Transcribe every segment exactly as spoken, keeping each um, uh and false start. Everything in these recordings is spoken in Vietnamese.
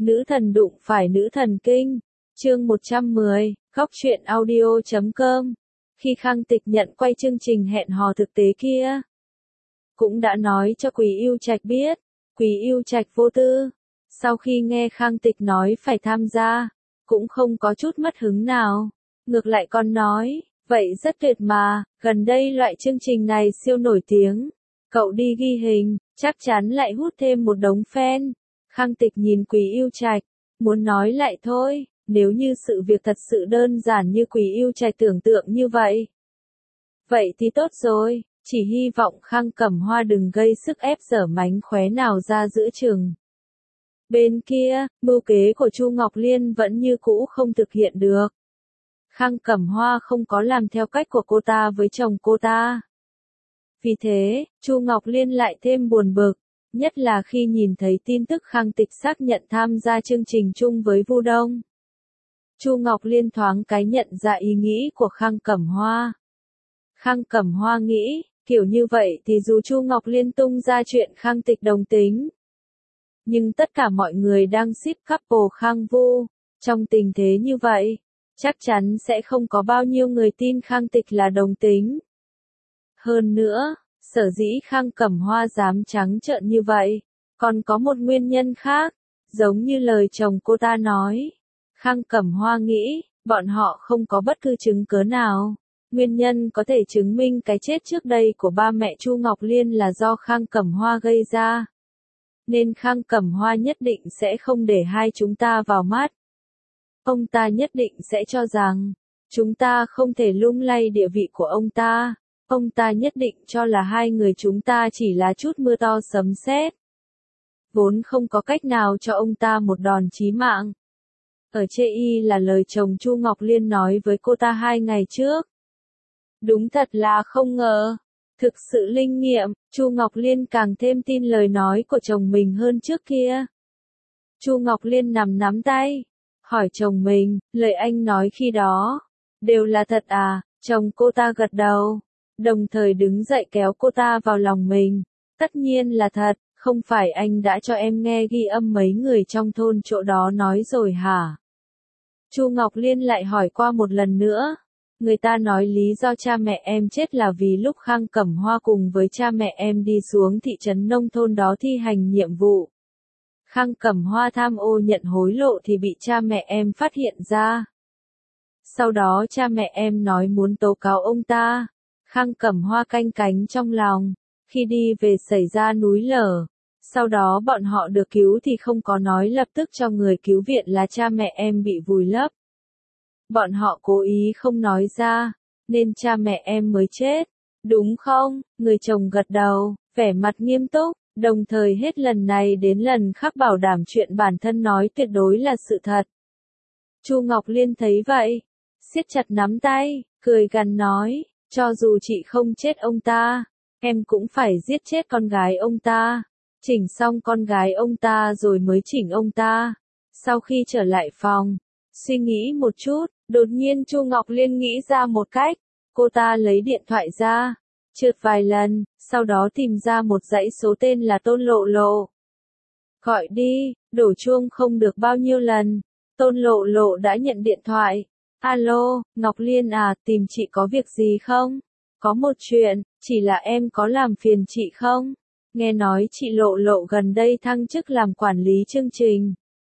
Nữ thần đụng phải nữ thần kinh. Chương một trăm mười, góc truyện audio chấm com. Khi Khang Tịch nhận quay chương trình hẹn hò thực tế kia, cũng đã nói cho Quý Yêu Trạch biết. Quý Yêu Trạch vô tư, sau khi nghe Khang Tịch nói phải tham gia, cũng không có chút mất hứng nào, ngược lại còn nói, vậy rất tuyệt mà, gần đây loại chương trình này siêu nổi tiếng, cậu đi ghi hình, chắc chắn lại hút thêm một đống fan. Khang Tịch nhìn Quý Yêu Trạch, muốn nói lại thôi, nếu như sự việc thật sự đơn giản như Quý Yêu Trạch tưởng tượng như vậy. Vậy thì tốt rồi, chỉ hy vọng Khang Cẩm Hoa đừng gây sức ép dở mánh khóe nào ra giữa chừng. Bên kia, mưu kế của Chu Ngọc Liên vẫn như cũ không thực hiện được. Khang Cẩm Hoa không có làm theo cách của cô ta với chồng cô ta. Vì thế, Chu Ngọc Liên lại thêm buồn bực, nhất là khi nhìn thấy tin tức Khang Tịch xác nhận tham gia chương trình chung với Vu Đông. Chu Ngọc Liên thoáng cái nhận ra ý nghĩ của Khang Cẩm Hoa. Khang Cẩm Hoa nghĩ, kiểu như vậy thì dù Chu Ngọc Liên tung ra chuyện Khang Tịch đồng tính, nhưng tất cả mọi người đang ship couple Khang Vu, trong tình thế như vậy, chắc chắn sẽ không có bao nhiêu người tin Khang Tịch là đồng tính. Hơn nữa, sở dĩ Khang Cẩm Hoa dám trắng trợn như vậy, còn có một nguyên nhân khác, giống như lời chồng cô ta nói. Khang Cẩm Hoa nghĩ, bọn họ không có bất cứ chứng cớ nào. Nguyên nhân có thể chứng minh cái chết trước đây của ba mẹ Chu Ngọc Liên là do Khang Cẩm Hoa gây ra. Nên Khang Cẩm Hoa nhất định sẽ không để hai chúng ta vào mắt. Ông ta nhất định sẽ cho rằng, chúng ta không thể lung lay địa vị của ông ta. Ông ta nhất định cho là hai người chúng ta chỉ là chút mưa to sấm sét, vốn không có cách nào cho ông ta một đòn chí mạng. Ở chê y là lời chồng Chu Ngọc Liên nói với cô ta hai ngày trước. Đúng thật là không ngờ. Thực sự linh nghiệm, Chu Ngọc Liên càng thêm tin lời nói của chồng mình hơn trước kia. Chu Ngọc Liên nằm nắm tay, hỏi chồng mình, lời anh nói khi đó, đều là thật à? Chồng cô ta gật đầu, đồng thời đứng dậy kéo cô ta vào lòng mình. Tất nhiên là thật, không phải anh đã cho em nghe ghi âm mấy người trong thôn chỗ đó nói rồi hả? Chu Ngọc Liên lại hỏi qua một lần nữa. Người ta nói lý do cha mẹ em chết là vì lúc Khang Cẩm Hoa cùng với cha mẹ em đi xuống thị trấn nông thôn đó thi hành nhiệm vụ. Khang Cẩm Hoa tham ô nhận hối lộ thì bị cha mẹ em phát hiện ra. Sau đó cha mẹ em nói muốn tố cáo ông ta. Khang Cẩm Hoa canh cánh trong lòng. Khi đi về xảy ra núi lở. Sau đó bọn họ được cứu thì không có nói lập tức cho người cứu viện là cha mẹ em bị vùi lấp. Bọn họ cố ý không nói ra, nên cha mẹ em mới chết. Đúng không? Người chồng gật đầu, vẻ mặt nghiêm túc, đồng thời hết lần này đến lần khác bảo đảm chuyện bản thân nói tuyệt đối là sự thật. Chu Ngọc Liên thấy vậy, siết chặt nắm tay, cười gằn nói, cho dù chị không chết ông ta, em cũng phải giết chết con gái ông ta. Chỉnh xong con gái ông ta rồi mới chỉnh ông ta. Sau khi trở lại phòng, suy nghĩ một chút, đột nhiên Chu Ngọc Liên nghĩ ra một cách. Cô ta lấy điện thoại ra, trượt vài lần, sau đó tìm ra một dãy số tên là Tôn Lộ Lộ. Gọi đi, đổ chuông không được bao nhiêu lần. Tôn Lộ Lộ đã nhận điện thoại. Alo, Ngọc Liên à, tìm chị có việc gì không? Có một chuyện, chỉ là em có làm phiền chị không? Nghe nói chị Lộ Lộ gần đây thăng chức làm quản lý chương trình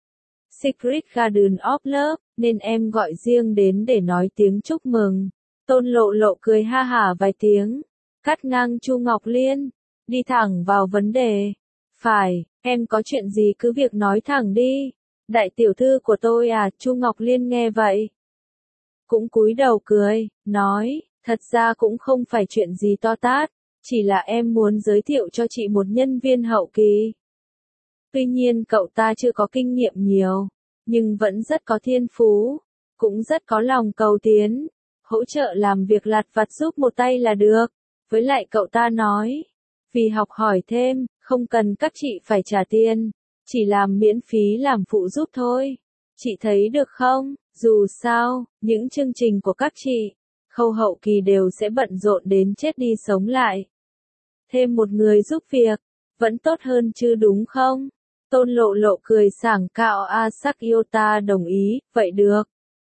Secret Garden of Love, nên em gọi riêng đến để nói tiếng chúc mừng. Tôn Lộ Lộ cười ha hả vài tiếng, cắt ngang Chu Ngọc Liên, đi thẳng vào vấn đề. Phải, em có chuyện gì cứ việc nói thẳng đi. Đại tiểu thư của tôi à? Chu Ngọc Liên nghe vậy, cũng cúi đầu cười, nói, thật ra cũng không phải chuyện gì to tát, chỉ là em muốn giới thiệu cho chị một nhân viên hậu kỳ. Tuy nhiên cậu ta chưa có kinh nghiệm nhiều, nhưng vẫn rất có thiên phú, cũng rất có lòng cầu tiến, hỗ trợ làm việc lặt vặt giúp một tay là được. Với lại cậu ta nói, vì học hỏi thêm, không cần các chị phải trả tiền, chỉ làm miễn phí làm phụ giúp thôi. Chị thấy được không? Dù sao, những chương trình của các chị, khâu hậu kỳ đều sẽ bận rộn đến chết đi sống lại. Thêm một người giúp việc, vẫn tốt hơn chứ đúng không? Tôn Lộ Lộ cười sảng cạo a sắc yêu ta đồng ý, vậy được.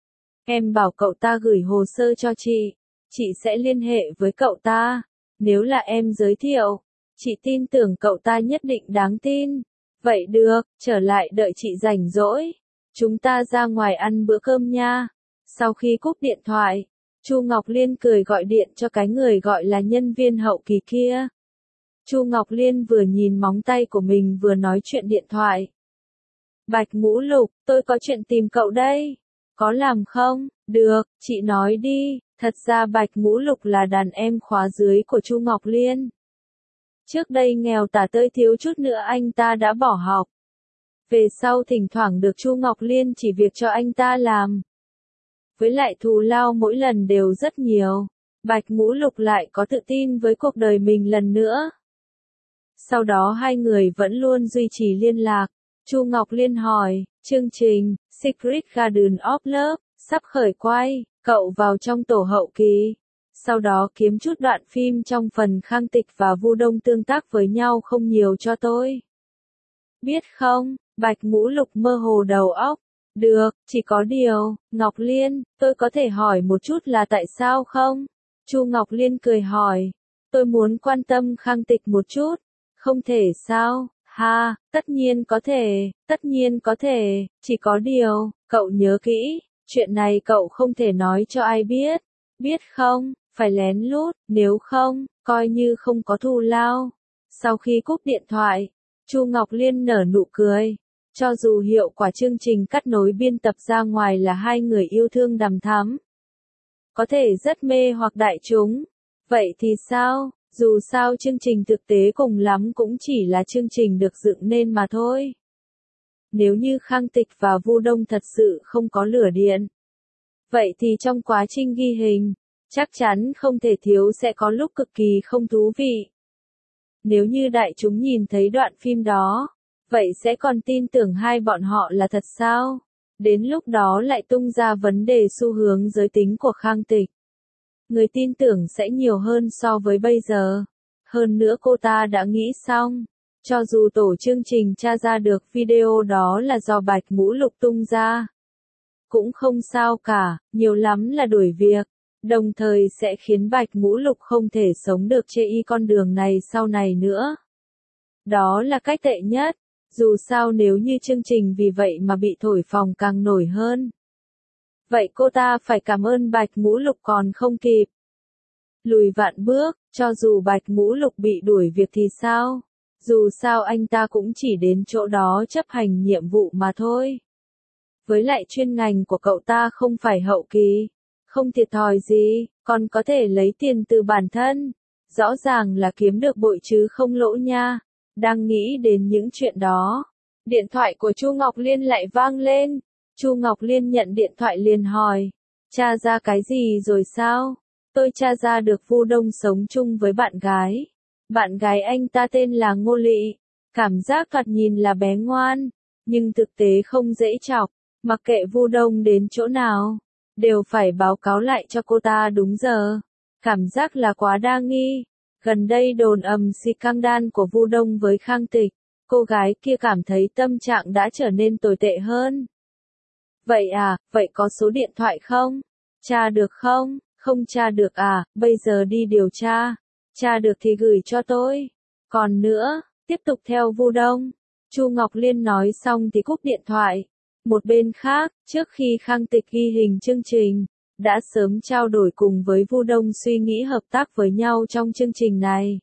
Em bảo cậu ta gửi hồ sơ cho chị, chị sẽ liên hệ với cậu ta, nếu là em giới thiệu, chị tin tưởng cậu ta nhất định đáng tin. Vậy được, trở lại đợi chị rảnh rỗi, chúng ta ra ngoài ăn bữa cơm nha. Sau khi cúp điện thoại, Chu Ngọc Liên cười gọi điện cho cái người gọi là nhân viên hậu kỳ kia. Chu Ngọc Liên vừa nhìn móng tay của mình vừa nói chuyện điện thoại. Bạch Ngũ Lục, tôi có chuyện tìm cậu đây. Có làm không? Được, chị nói đi. Thật ra Bạch Ngũ Lục là đàn em khóa dưới của Chu Ngọc Liên. Trước đây nghèo tả tơi thiếu chút nữa anh ta đã bỏ học. Về sau thỉnh thoảng được Chu Ngọc Liên chỉ việc cho anh ta làm. Với lại thù lao mỗi lần đều rất nhiều. Bạch Ngũ Lục lại có tự tin với cuộc đời mình lần nữa. Sau đó hai người vẫn luôn duy trì liên lạc. Chu Ngọc Liên hỏi, chương trình Secret Garden of Love sắp khởi quay, cậu vào trong tổ hậu kỳ. Sau đó kiếm chút đoạn phim trong phần Khang Tịch và Vu Đông tương tác với nhau không nhiều cho tôi. Biết không, Bạch Ngũ Lục mơ hồ đầu óc. Được, chỉ có điều, Ngọc Liên, tôi có thể hỏi một chút là tại sao không? Chu Ngọc Liên cười hỏi, tôi muốn quan tâm Khang Tịch một chút. Không thể sao? Ha, tất nhiên có thể, tất nhiên có thể, chỉ có điều, cậu nhớ kỹ, chuyện này cậu không thể nói cho ai biết. Biết không, phải lén lút, nếu không, coi như không có thù lao. Sau khi cúp điện thoại, Chu Ngọc Liên nở nụ cười. Cho dù hiệu quả chương trình cắt nối biên tập ra ngoài là hai người yêu thương đằm thắm, có thể rất mê hoặc đại chúng, vậy thì sao? Dù sao chương trình thực tế cùng lắm cũng chỉ là chương trình được dựng nên mà thôi. Nếu như Khang Tịch và Vu Đông thật sự không có lửa điện, vậy thì trong quá trình ghi hình, chắc chắn không thể thiếu sẽ có lúc cực kỳ không thú vị. Nếu như đại chúng nhìn thấy đoạn phim đó, vậy sẽ còn tin tưởng hai bọn họ là thật sao? Đến lúc đó lại tung ra vấn đề xu hướng giới tính của Khang Tịch. Người tin tưởng sẽ nhiều hơn so với bây giờ. Hơn nữa cô ta đã nghĩ xong. Cho dù tổ chương trình tra ra được video đó là do Bạch Ngũ Lục tung ra, cũng không sao cả, nhiều lắm là đuổi việc. Đồng thời sẽ khiến Bạch Ngũ Lục không thể sống được chê y con đường này sau này nữa. Đó là cách tệ nhất. Dù sao nếu như chương trình vì vậy mà bị thổi phồng càng nổi hơn, vậy cô ta phải cảm ơn Bạch Ngũ Lục còn không kịp. Lùi vạn bước, cho dù Bạch Ngũ Lục bị đuổi việc thì sao? Dù sao anh ta cũng chỉ đến chỗ đó chấp hành nhiệm vụ mà thôi. Với lại chuyên ngành của cậu ta không phải hậu kỳ, không thiệt thòi gì, còn có thể lấy tiền từ bản thân. Rõ ràng là kiếm được bội chứ không lỗ nha. Đang nghĩ đến những chuyện đó, điện thoại của Chu Ngọc Liên lại vang lên. Chu Ngọc Liên nhận điện thoại liền hỏi, tra ra cái gì rồi sao? Tôi tra ra được Vu Đông sống chung với bạn gái. Bạn gái anh ta tên là Ngô Lị, cảm giác thoạt nhìn là bé ngoan, nhưng thực tế không dễ chọc, mặc kệ Vu Đông đến chỗ nào, đều phải báo cáo lại cho cô ta đúng giờ. Cảm giác là quá đa nghi. Gần đây đồn ầm scandal của Vu Đông với Khang Tịch, cô gái kia cảm thấy tâm trạng đã trở nên tồi tệ hơn. Vậy à, vậy có số điện thoại không? Tra được không? Không tra được à, bây giờ đi điều tra. Tra được thì gửi cho tôi. Còn nữa, tiếp tục theo Vu Đông. Chu Ngọc Liên nói xong thì cúp điện thoại. Một bên khác, trước khi Khang Tịch ghi hình chương trình, đã sớm trao đổi cùng với Vu Đông suy nghĩ hợp tác với nhau trong chương trình này.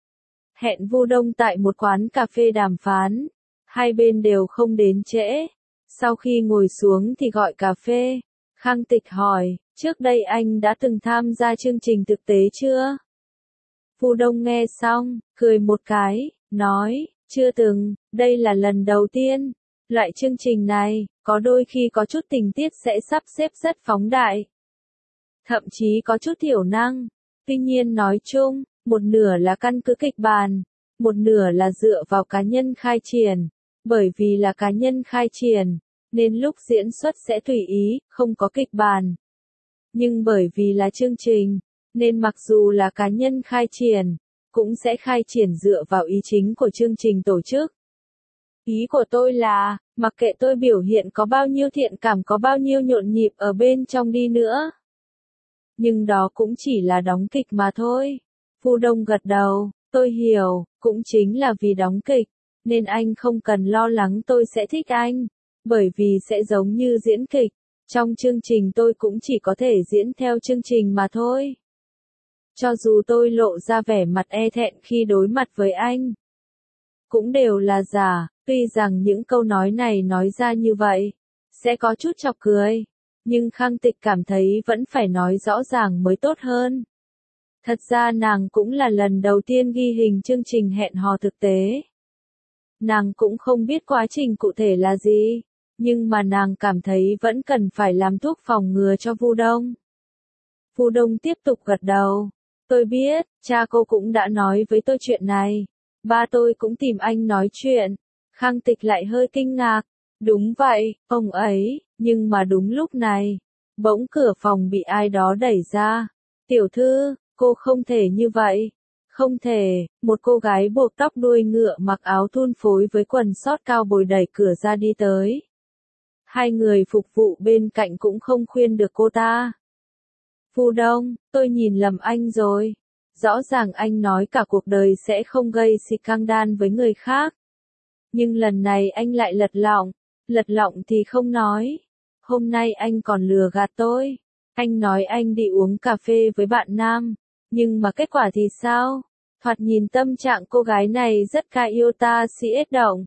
Hẹn Vu Đông tại một quán cà phê đàm phán. Hai bên đều không đến trễ. Sau khi ngồi xuống thì gọi cà phê. Khang Tịch hỏi, trước đây anh đã từng tham gia chương trình thực tế chưa? Vu Đông nghe xong, cười một cái, nói, chưa từng, đây là lần đầu tiên. Loại chương trình này, có đôi khi có chút tình tiết sẽ sắp xếp rất phóng đại. Thậm chí có chút thiểu năng. Tuy nhiên nói chung, một nửa là căn cứ kịch bản, một nửa là dựa vào cá nhân khai triển. Bởi vì là cá nhân khai triển, nên lúc diễn xuất sẽ tùy ý, không có kịch bản. Nhưng bởi vì là chương trình, nên mặc dù là cá nhân khai triển, cũng sẽ khai triển dựa vào ý chính của chương trình tổ chức. Ý của tôi là, mặc kệ tôi biểu hiện có bao nhiêu thiện cảm, có bao nhiêu nhộn nhịp ở bên trong đi nữa. Nhưng đó cũng chỉ là đóng kịch mà thôi. Vu Đông gật đầu, tôi hiểu, cũng chính là vì đóng kịch, nên anh không cần lo lắng tôi sẽ thích anh. Bởi vì sẽ giống như diễn kịch, trong chương trình tôi cũng chỉ có thể diễn theo chương trình mà thôi. Cho dù tôi lộ ra vẻ mặt e thẹn khi đối mặt với anh, cũng đều là giả, tuy rằng những câu nói này nói ra như vậy, sẽ có chút chọc cười, nhưng Khang Tịch cảm thấy vẫn phải nói rõ ràng mới tốt hơn. Thật ra nàng cũng là lần đầu tiên ghi hình chương trình hẹn hò thực tế. Nàng cũng không biết quá trình cụ thể là gì, nhưng mà nàng cảm thấy vẫn cần phải làm thuốc phòng ngừa cho Vu Đông. Vu Đông tiếp tục gật đầu. Tôi biết, cha cô cũng đã nói với tôi chuyện này. Ba tôi cũng tìm anh nói chuyện. Khang Tịch lại hơi kinh ngạc. Đúng vậy, ông ấy, nhưng mà đúng lúc này, bỗng cửa phòng bị ai đó đẩy ra. Tiểu thư, cô không thể như vậy. Không thể, một cô gái buộc tóc đuôi ngựa mặc áo thun phối với quần sót cao bồi đẩy cửa ra đi tới. Hai người phục vụ bên cạnh cũng không khuyên được cô ta. Vu Đông, tôi nhìn lầm anh rồi. Rõ ràng anh nói cả cuộc đời sẽ không gây scandal với người khác. Nhưng lần này anh lại lật lọng. Lật lọng thì không nói. Hôm nay anh còn lừa gạt tôi. Anh nói anh đi uống cà phê với bạn nam. Nhưng mà kết quả thì sao? Thoạt nhìn tâm trạng cô gái này rất ca yêu ta si ết động.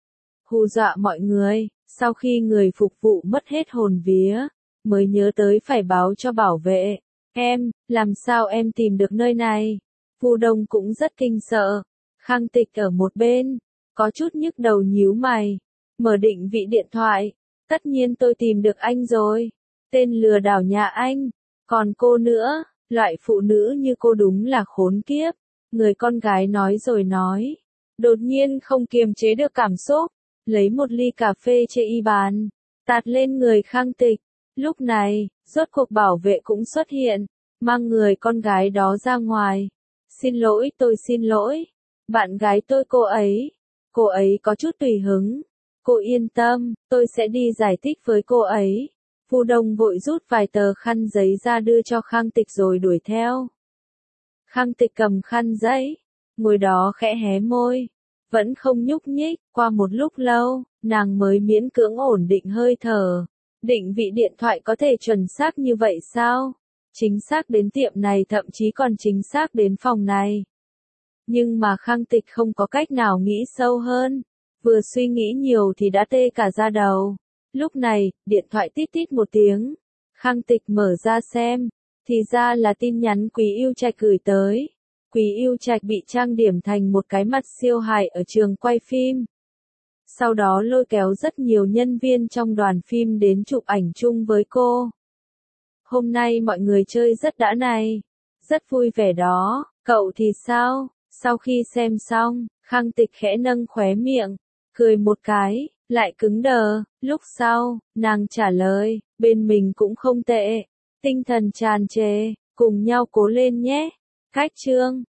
Hù dọa mọi người, sau khi người phục vụ mất hết hồn vía, mới nhớ tới phải báo cho bảo vệ. Em, làm sao em tìm được nơi này? Vu Đông cũng rất kinh sợ. Khang Tịch ở một bên, có chút nhức đầu nhíu mày. Mở định vị điện thoại. Tất nhiên tôi tìm được anh rồi. Tên lừa đảo nhà anh. Còn cô nữa, loại phụ nữ như cô đúng là khốn kiếp. Người con gái nói rồi nói. Đột nhiên không kiềm chế được cảm xúc. Lấy một ly cà phê chê y bàn. Tạt lên người Khang Tịch. Lúc này, rốt cuộc bảo vệ cũng xuất hiện. Mang người con gái đó ra ngoài. Xin lỗi, tôi xin lỗi. Bạn gái tôi cô ấy. Cô ấy có chút tùy hứng. Cô yên tâm, tôi sẽ đi giải thích với cô ấy. Vu Đông vội rút vài tờ khăn giấy ra đưa cho Khang Tịch rồi đuổi theo. Khang Tịch cầm khăn giấy, ngồi đó khẽ hé môi, vẫn không nhúc nhích. Qua một lúc lâu, nàng mới miễn cưỡng ổn định hơi thở. Định vị điện thoại có thể chuẩn xác như vậy sao? Chính xác đến tiệm này, thậm chí còn chính xác đến phòng này. Nhưng mà Khang Tịch không có cách nào nghĩ sâu hơn. Vừa suy nghĩ nhiều thì đã tê cả da đầu. Lúc này, điện thoại tít tít một tiếng. Khang Tịch mở ra xem. Thì ra là tin nhắn Quý Yêu Trạch gửi tới. Quý Yêu Trạch bị trang điểm thành một cái mặt siêu hài ở trường quay phim. Sau đó lôi kéo rất nhiều nhân viên trong đoàn phim đến chụp ảnh chung với cô. Hôm nay mọi người chơi rất đã này. Rất vui vẻ đó, cậu thì sao? Sau khi xem xong, Khang Tịch khẽ nâng khóe miệng, cười một cái, lại cứng đờ. Lúc sau, nàng trả lời, bên mình cũng không tệ. Tinh thần tràn trề, cùng nhau cố lên nhé. Cách chương